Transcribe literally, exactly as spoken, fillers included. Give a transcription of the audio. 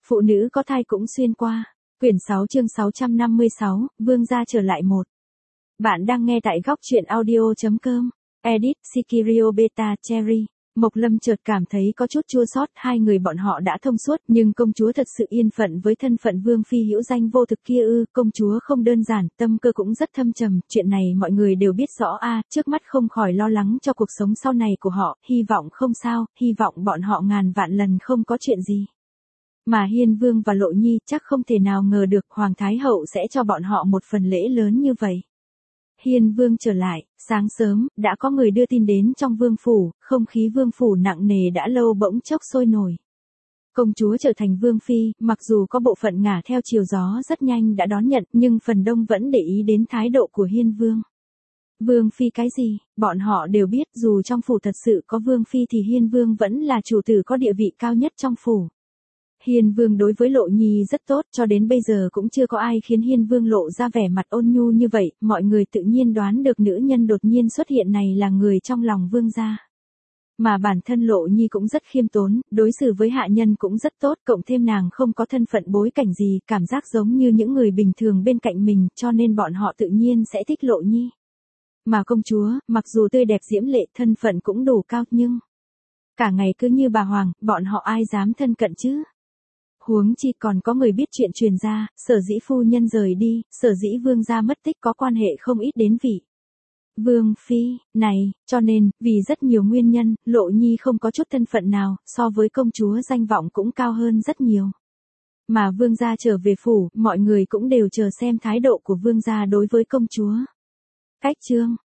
Phụ nữ có thai cũng xuyên qua. Quyển sáu chương sáu trăm năm mươi sáu, Vương gia trở lại một. Bạn đang nghe tại góc truyện audio chấm com. Edit, Sikirio Beta Cherry. Mộc Lâm chợt cảm thấy có chút chua xót, hai người bọn họ đã thông suốt, nhưng công chúa thật sự yên phận với thân phận vương phi hữu danh vô thực kia ư? Công chúa không đơn giản, tâm cơ cũng rất thâm trầm, chuyện này mọi người đều biết rõ a, trước mắt không khỏi lo lắng cho cuộc sống sau này của họ, hy vọng không sao, hy vọng bọn họ ngàn vạn lần không có chuyện gì. Mà Hiên Vương và Lộ Nhi chắc không thể nào ngờ được Hoàng Thái Hậu sẽ cho bọn họ một phần lễ lớn như vậy. Hiên Vương trở lại, sáng sớm, đã có người đưa tin đến trong vương phủ, không khí vương phủ nặng nề đã lâu bỗng chốc sôi nổi. Công chúa trở thành vương phi, mặc dù có bộ phận ngả theo chiều gió rất nhanh đã đón nhận, nhưng phần đông vẫn để ý đến thái độ của Hiên Vương. Vương phi cái gì, bọn họ đều biết dù trong phủ thật sự có vương phi thì Hiên Vương vẫn là chủ tử có địa vị cao nhất trong phủ. Hiên Vương đối với Lộ Nhi rất tốt, cho đến bây giờ cũng chưa có ai khiến Hiên Vương lộ ra vẻ mặt ôn nhu như vậy, mọi người tự nhiên đoán được nữ nhân đột nhiên xuất hiện này là người trong lòng vương gia. Mà bản thân Lộ Nhi cũng rất khiêm tốn, đối xử với hạ nhân cũng rất tốt, cộng thêm nàng không có thân phận bối cảnh gì, cảm giác giống như những người bình thường bên cạnh mình, cho nên bọn họ tự nhiên sẽ thích Lộ Nhi. Mà công chúa, mặc dù tươi đẹp diễm lệ, thân phận cũng đủ cao nhưng cả ngày cứ như bà Hoàng, bọn họ ai dám thân cận chứ? Huống chi còn có người biết chuyện truyền ra, sở dĩ phu nhân rời đi, sở dĩ vương gia mất tích có quan hệ không ít đến vị vương phi này, cho nên, vì rất nhiều nguyên nhân, Lộ Nhi không có chút thân phận nào, so với công chúa danh vọng cũng cao hơn rất nhiều. Mà vương gia trở về phủ, mọi người cũng đều chờ xem thái độ của vương gia đối với công chúa. Cách chương,